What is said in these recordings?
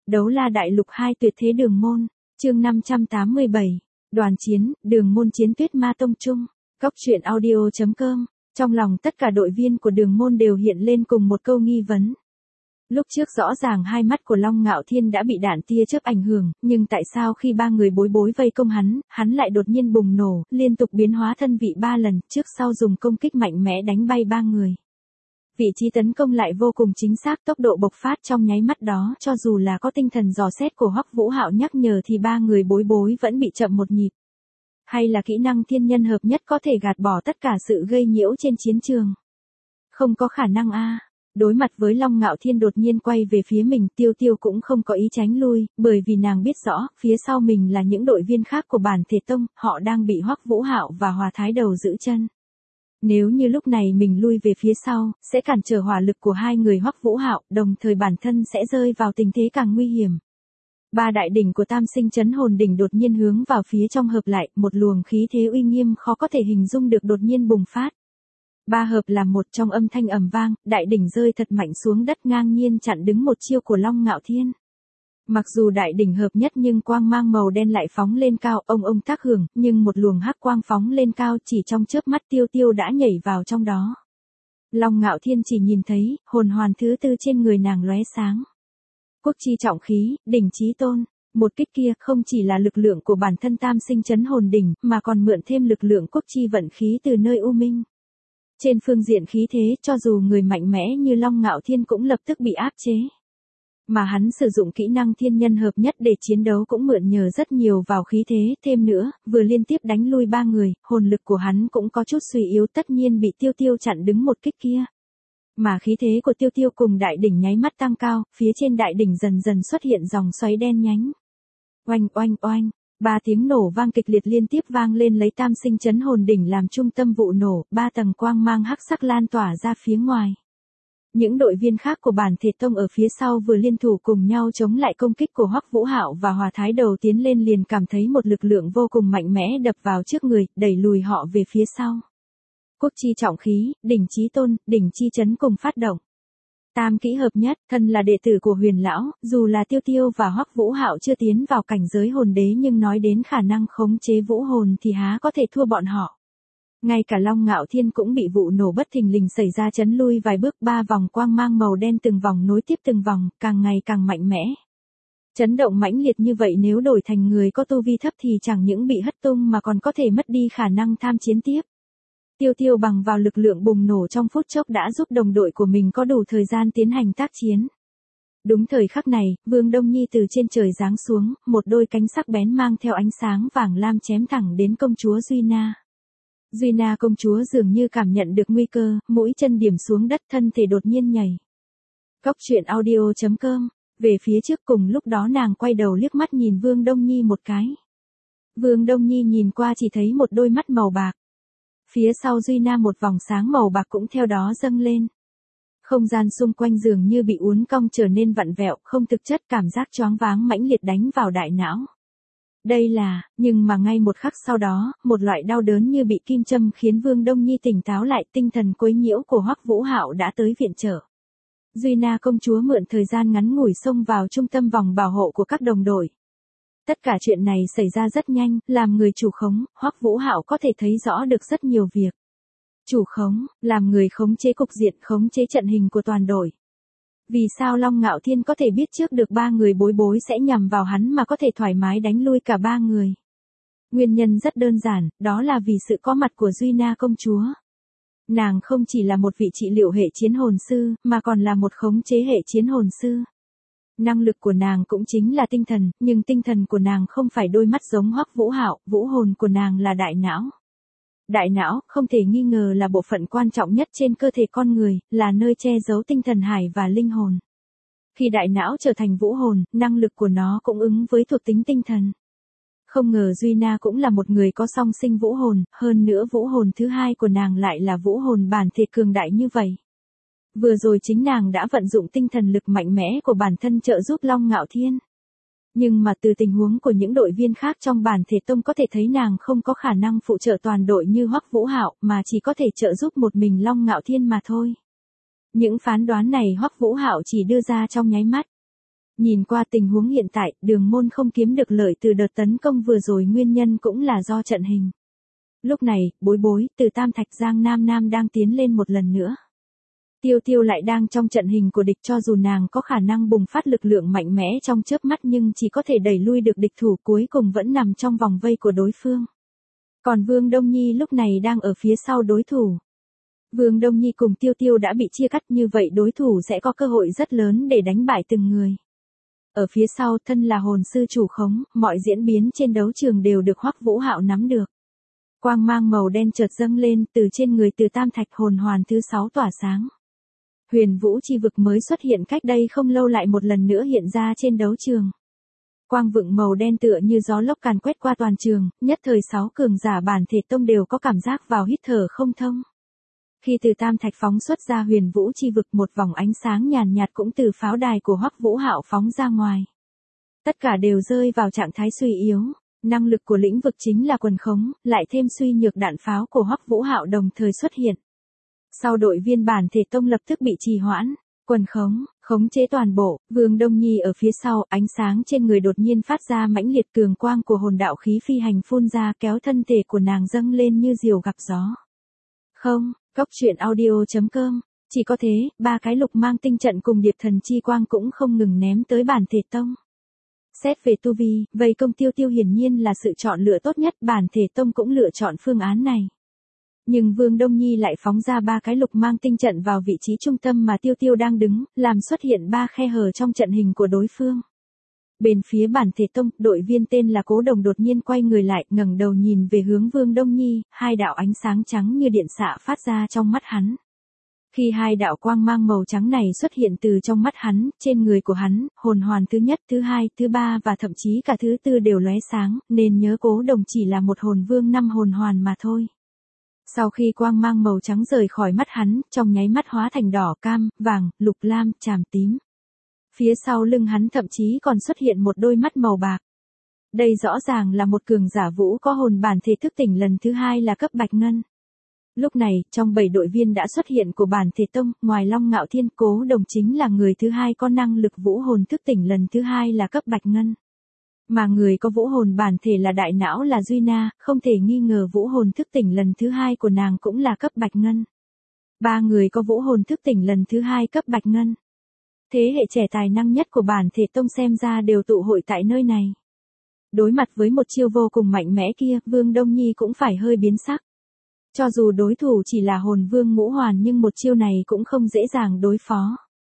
Đấu la đại lục 2 tuyệt thế đường môn, chương 587, đoàn chiến, đường môn chiến tuyết ma tông trung, góc truyện audio.com, trong lòng tất cả đội viên của đường môn đều hiện lên cùng một câu nghi vấn. Lúc trước rõ ràng hai mắt của Long Ngạo Thiên đã bị đạn tia chớp ảnh hưởng, nhưng tại sao khi ba người bối bối vây công hắn lại đột nhiên bùng nổ, liên tục biến hóa thân vị 3 lần, trước sau dùng công kích mạnh mẽ đánh bay ba người. Vị trí tấn công lại vô cùng chính xác, tốc độ bộc phát trong nháy mắt đó, cho dù là có tinh thần dò xét của Hoắc Vũ Hạo nhắc nhở thì ba người bối bối vẫn bị chậm một nhịp. Hay là kỹ năng thiên nhân hợp nhất có thể gạt bỏ tất cả sự gây nhiễu trên chiến trường? Không có khả năng a. Đối mặt với Long Ngạo Thiên đột nhiên quay về phía mình, Tiêu Tiêu cũng không có ý tránh lui, bởi vì nàng biết rõ, phía sau mình là những đội viên khác của bản thể tông, họ đang bị Hoắc Vũ Hạo và Hòa Thái Đầu giữ chân. Nếu như lúc này mình lui về phía sau, sẽ cản trở hỏa lực của hai người Hoắc Vũ Hạo, đồng thời bản thân sẽ rơi vào tình thế càng nguy hiểm. Ba đại đỉnh của Tam Sinh Chấn Hồn đỉnh đột nhiên hướng vào phía trong hợp lại, một luồng khí thế uy nghiêm khó có thể hình dung được đột nhiên bùng phát. Ba hợp làm một, trong âm thanh ầm vang, đại đỉnh rơi thật mạnh xuống đất, ngang nhiên chặn đứng một chiêu của Long Ngạo Thiên. Mặc dù đại đỉnh hợp nhất nhưng quang mang màu đen lại phóng lên cao, ông tác hưởng, nhưng một luồng hắc quang phóng lên cao, chỉ trong chớp mắt Tiêu Tiêu đã nhảy vào trong đó. Long Ngạo Thiên chỉ nhìn thấy, hồn hoàn thứ tư trên người nàng lóe sáng. Quốc chi trọng khí, đỉnh chí tôn. Một kích kia không chỉ là lực lượng của bản thân Tam Sinh Chấn Hồn đỉnh, mà còn mượn thêm lực lượng quốc chi vận khí từ nơi U Minh. Trên phương diện khí thế, cho dù người mạnh mẽ như Long Ngạo Thiên cũng lập tức bị áp chế. Mà hắn sử dụng kỹ năng thiên nhân hợp nhất để chiến đấu cũng mượn nhờ rất nhiều vào khí thế, thêm nữa, vừa liên tiếp đánh lui ba người, hồn lực của hắn cũng có chút suy yếu, tất nhiên bị Tiêu Tiêu chặn đứng một kích kia. Mà khí thế của Tiêu Tiêu cùng đại đỉnh nháy mắt tăng cao, phía trên đại đỉnh dần dần xuất hiện dòng xoáy đen nhánh. Oanh oanh oanh. Ba tiếng nổ vang kịch liệt liên tiếp vang lên, lấy Tam Sinh Chấn Hồn đỉnh làm trung tâm vụ nổ, ba tầng quang mang hắc sắc lan tỏa ra phía ngoài. Những đội viên khác của bản thể tông ở phía sau vừa liên thủ cùng nhau chống lại công kích của Hoắc Vũ Hạo và Hòa Thái Đầu tiến lên liền cảm thấy một lực lượng vô cùng mạnh mẽ đập vào trước người, đẩy lùi họ về phía sau. Quốc chi trọng khí, đỉnh chí tôn, đỉnh chi chấn cùng phát động. Tam kỹ hợp nhất, thân là đệ tử của Huyền lão, dù là Tiêu Tiêu và Hoắc Vũ Hạo chưa tiến vào cảnh giới hồn đế nhưng nói đến khả năng khống chế vũ hồn thì há có thể thua bọn họ. Ngay cả Long Ngạo Thiên cũng bị vụ nổ bất thình lình xảy ra chấn lui vài bước, ba vòng quang mang màu đen từng vòng nối tiếp từng vòng, càng ngày càng mạnh mẽ. Chấn động mãnh liệt như vậy nếu đổi thành người có tu vi thấp thì chẳng những bị hất tung mà còn có thể mất đi khả năng tham chiến tiếp. Tiêu Tiêu bằng vào lực lượng bùng nổ trong phút chốc đã giúp đồng đội của mình có đủ thời gian tiến hành tác chiến. Đúng thời khắc này, Vương Đông Nhi từ trên trời giáng xuống, một đôi cánh sắc bén mang theo ánh sáng vàng lam chém thẳng đến công chúa Duy Na. Duy Na công chúa dường như cảm nhận được nguy cơ, mũi chân điểm xuống đất, thân thể đột nhiên nhảy. Góc truyện audio.com, về phía trước, cùng lúc đó nàng quay đầu liếc mắt nhìn Vương Đông Nhi một cái. Vương Đông Nhi nhìn qua chỉ thấy một đôi mắt màu bạc. Phía sau Duy Na một vòng sáng màu bạc cũng theo đó dâng lên. Không gian xung quanh dường như bị uốn cong trở nên vặn vẹo, không thực chất, cảm giác choáng váng mãnh liệt đánh vào đại não. Đây là, nhưng mà ngay một khắc sau đó, một loại đau đớn như bị kim châm khiến Vương Đông Nhi tỉnh táo lại, tinh thần quấy nhiễu của Hoắc Vũ Hạo đã tới viện trợ. Duy Na công chúa mượn thời gian ngắn ngủi xông vào trung tâm vòng bảo hộ của các đồng đội. Tất cả chuyện này xảy ra rất nhanh, làm người chủ khống, Hoắc Vũ Hạo có thể thấy rõ được rất nhiều việc. Chủ khống, làm người khống chế cục diện, khống chế trận hình của toàn đội. Vì sao Long Ngạo Thiên có thể biết trước được ba người bối bối sẽ nhằm vào hắn mà có thể thoải mái đánh lui cả ba người? Nguyên nhân rất đơn giản, đó là vì sự có mặt của Duy Na công chúa. Nàng không chỉ là một vị trị liệu hệ chiến hồn sư, mà còn là một khống chế hệ chiến hồn sư. Năng lực của nàng cũng chính là tinh thần, nhưng tinh thần của nàng không phải đôi mắt giống Hoắc Vũ Hạo, vũ hồn của nàng là đại não. Đại não, không thể nghi ngờ là bộ phận quan trọng nhất trên cơ thể con người, là nơi che giấu tinh thần hải và linh hồn. Khi đại não trở thành vũ hồn, năng lực của nó cũng ứng với thuộc tính tinh thần. Không ngờ Duy Na cũng là một người có song sinh vũ hồn, hơn nữa vũ hồn thứ hai của nàng lại là vũ hồn bản thể cường đại như vậy. Vừa rồi chính nàng đã vận dụng tinh thần lực mạnh mẽ của bản thân trợ giúp Long Ngạo Thiên. Nhưng mà từ tình huống của những đội viên khác trong bản thể tông có thể thấy nàng không có khả năng phụ trợ toàn đội như Hoắc Vũ Hạo, mà chỉ có thể trợ giúp một mình Long Ngạo Thiên mà thôi. Những phán đoán này Hoắc Vũ Hạo chỉ đưa ra trong nháy mắt. Nhìn qua tình huống hiện tại, Đường Môn không kiếm được lợi từ đợt tấn công vừa rồi, nguyên nhân cũng là do trận hình. Lúc này, Bối Bối từ Tam Thạch Giang Nam Nam đang tiến lên một lần nữa. Tiêu Tiêu lại đang trong trận hình của địch, cho dù nàng có khả năng bùng phát lực lượng mạnh mẽ trong chớp mắt nhưng chỉ có thể đẩy lui được địch thủ, cuối cùng vẫn nằm trong vòng vây của đối phương. Còn Vương Đông Nhi lúc này đang ở phía sau đối thủ. Vương Đông Nhi cùng Tiêu Tiêu đã bị chia cắt, như vậy đối thủ sẽ có cơ hội rất lớn để đánh bại từng người. Ở phía sau, thân là hồn sư chủ khống, mọi diễn biến trên đấu trường đều được Hoắc Vũ Hạo nắm được. Quang mang màu đen chợt dâng lên từ trên người Từ Tam Thạch, hồn hoàn thứ 6 tỏa sáng. Huyền Vũ chi vực mới xuất hiện cách đây không lâu lại một lần nữa hiện ra trên đấu trường. Quang vựng màu đen tựa như gió lốc càn quét qua toàn trường, nhất thời 6 cường giả bản thể tông đều có cảm giác vào hít thở không thông. Khi Từ Tam Thạch phóng xuất ra huyền vũ chi vực, một vòng ánh sáng nhàn nhạt cũng từ pháo đài của Hoắc Vũ Hạo phóng ra ngoài. Tất cả đều rơi vào trạng thái suy yếu, năng lực của lĩnh vực chính là quần khống, lại thêm suy nhược đạn pháo của Hoắc Vũ Hạo đồng thời xuất hiện. Sau đội viên bản thể tông lập tức bị trì hoãn, quần khống chế toàn bộ, Vương Đông Nhi ở phía sau, ánh sáng trên người đột nhiên phát ra mãnh liệt, cường quang của hồn đạo khí phi hành phun ra, kéo thân thể của nàng dâng lên như diều gặp gió. Không, Cốc truyện audio.com, chỉ có thế, 3 cái lục mang tinh trận cùng điệp thần chi quang cũng không ngừng ném tới bản thể tông. Xét về tu vi, vây công Tiêu Tiêu hiển nhiên là sự chọn lựa tốt nhất, bản thể tông cũng lựa chọn phương án này. Nhưng Vương Đông Nhi lại phóng ra 3 cái lục mang tinh trận vào vị trí trung tâm mà Tiêu Tiêu đang đứng, làm xuất hiện 3 khe hở trong trận hình của đối phương. Bên phía bản thể tông, đội viên tên là Cố Đồng đột nhiên quay người lại, ngẩng đầu nhìn về hướng Vương Đông Nhi, 2 đạo ánh sáng trắng như điện xạ phát ra trong mắt hắn. Khi 2 đạo quang mang màu trắng này xuất hiện từ trong mắt hắn, trên người của hắn, hồn hoàn thứ nhất, thứ hai, thứ ba và thậm chí cả thứ tư đều lóe sáng, nên nhớ Cố Đồng chỉ là một hồn vương 5 hồn hoàn mà thôi. Sau khi quang mang màu trắng rời khỏi mắt hắn, trong nháy mắt hóa thành đỏ, cam, vàng, lục lam, tràm tím. Phía sau lưng hắn thậm chí còn xuất hiện một đôi mắt màu bạc. Đây rõ ràng là một cường giả vũ có hồn bản thể thức tỉnh lần thứ 2 là cấp bạch ngân. Lúc này, trong 7 đội viên đã xuất hiện của bản thể tông, ngoài Long Ngạo Thiên, Cố Đồng chính là người thứ 2 có năng lực vũ hồn thức tỉnh lần thứ 2 là cấp bạch ngân. Mà người có vũ hồn bản thể là đại não là Duy Na, không thể nghi ngờ vũ hồn thức tỉnh lần thứ 2 của nàng cũng là cấp bạch ngân. 3 người có vũ hồn thức tỉnh lần thứ 2 cấp bạch ngân. Thế hệ trẻ tài năng nhất của bản thể tông xem ra đều tụ hội tại nơi này. Đối mặt với một chiêu vô cùng mạnh mẽ kia, Vương Đông Nhi cũng phải hơi biến sắc. Cho dù đối thủ chỉ là hồn vương ngũ hoàn nhưng một chiêu này cũng không dễ dàng đối phó.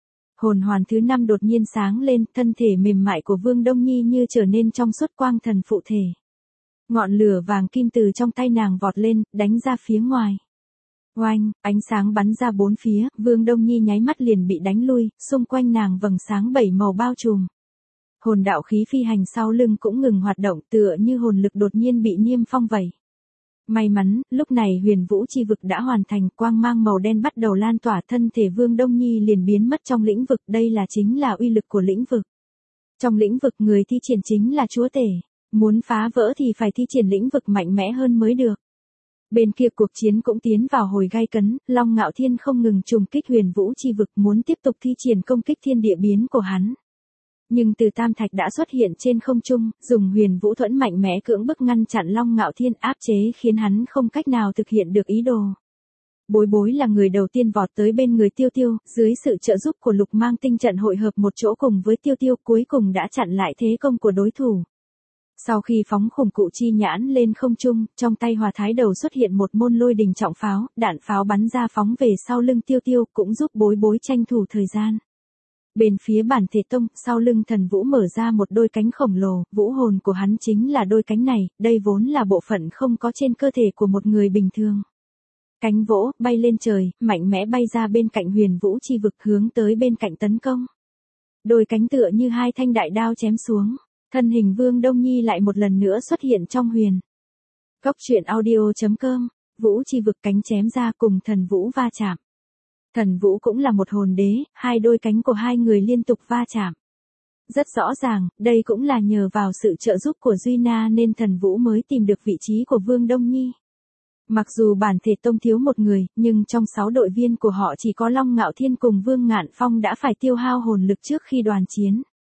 Hồn hoàn thứ 5 đột nhiên sáng lên, thân thể mềm mại của Vương Đông Nhi như trở nên trong suốt, quang thần phụ thể. Ngọn lửa vàng kim từ trong tay nàng vọt lên, đánh ra phía ngoài. Oanh, ánh sáng bắn ra 4 phía, Vương Đông Nhi nháy mắt liền bị đánh lui, xung quanh nàng vầng sáng 7 màu bao trùm. Hồn đạo khí phi hành sau lưng cũng ngừng hoạt động, tựa như hồn lực đột nhiên bị niêm phong vậy. May mắn, lúc này huyền vũ chi vực đã hoàn thành, quang mang màu đen bắt đầu lan tỏa, thân thể Vương Đông Nhi liền biến mất trong lĩnh vực, đây là chính là uy lực của lĩnh vực. Trong lĩnh vực người thi triển chính là chúa tể, muốn phá vỡ thì phải thi triển lĩnh vực mạnh mẽ hơn mới được. Bên kia cuộc chiến cũng tiến vào hồi gay cấn, Long Ngạo Thiên không ngừng trùng kích huyền vũ chi vực, muốn tiếp tục thi triển công kích thiên địa biến của hắn. Nhưng Từ Tam Thạch đã xuất hiện trên không trung, dùng huyền vũ thuẫn mạnh mẽ cưỡng bức ngăn chặn Long Ngạo Thiên, áp chế khiến hắn không cách nào thực hiện được ý đồ. Bối Bối là người đầu tiên vọt tới bên người Tiêu Tiêu, dưới sự trợ giúp của lục mang tinh trận hội hợp một chỗ cùng với Tiêu Tiêu, cuối cùng đã chặn lại thế công của đối thủ. Sau khi phóng khủng cụ chi nhãn lên không trung, trong tay Hòa Thái Đầu xuất hiện một môn lôi đình trọng pháo, đạn pháo bắn ra phóng về sau lưng Tiêu Tiêu, cũng giúp Bối Bối tranh thủ thời gian. Bên phía bản thể tông, sau lưng Thần Vũ mở ra một đôi cánh khổng lồ, vũ hồn của hắn chính là đôi cánh này, đây vốn là bộ phận không có trên cơ thể của một người bình thường. Cánh vỗ, bay lên trời, mạnh mẽ bay ra bên cạnh huyền vũ chi vực, hướng tới bên cạnh tấn công. Đôi cánh tựa như 2 thanh đại đao chém xuống, thân hình Vương Đông Nhi lại một lần nữa xuất hiện trong huyền. Cốc truyện audio.com, vũ chi vực cánh chém ra cùng Thần Vũ va chạm. Thần Vũ cũng là một hồn đế, 2 đôi cánh của 2 người liên tục va chạm. Rất rõ ràng, đây cũng là nhờ vào sự trợ giúp của Duy Na nên Thần Vũ mới tìm được vị trí của Vương Đông Nhi. Mặc dù bản thể tông thiếu một người, nhưng trong 6 đội viên của họ chỉ có Long Ngạo Thiên cùng Vương Ngạn Phong đã phải tiêu hao hồn lực trước khi đoàn chiến.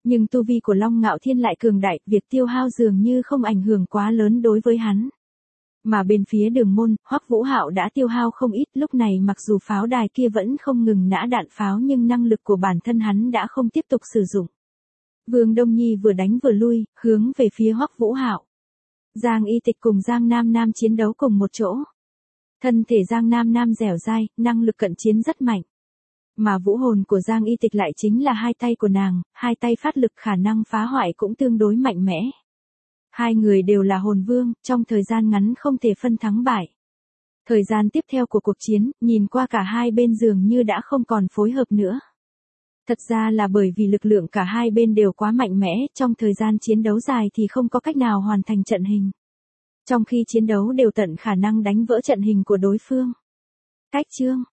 Nhưng tu vi của Long Ngạo Thiên lại cường đại, việc tiêu hao dường như không ảnh hưởng quá lớn đối với hắn. Mà bên phía Đường Môn, Hoắc Vũ Hạo đã tiêu hao không ít, lúc này mặc dù pháo đài kia vẫn không ngừng nã đạn pháo nhưng năng lực của bản thân hắn đã không tiếp tục sử dụng. Vương Đông Nhi vừa đánh vừa lui, hướng về phía Hoắc Vũ Hạo. Giang Y Tịch cùng Giang Nam Nam chiến đấu cùng một chỗ. Thân thể Giang Nam Nam dẻo dai, năng lực cận chiến rất mạnh. Mà vũ hồn của Giang Y Tịch lại chính là hai tay của nàng, hai tay phát lực khả năng phá hoại cũng tương đối mạnh mẽ. Hai người đều là hồn vương, trong thời gian ngắn không thể phân thắng bại. Thời gian tiếp theo của cuộc chiến, nhìn qua cả hai bên dường như đã không còn phối hợp nữa. Thật ra là bởi vì lực lượng cả hai bên đều quá mạnh mẽ, trong thời gian chiến đấu dài thì không có cách nào hoàn thành trận hình. Trong khi chiến đấu đều tận khả năng đánh vỡ trận hình của đối phương. Cách chương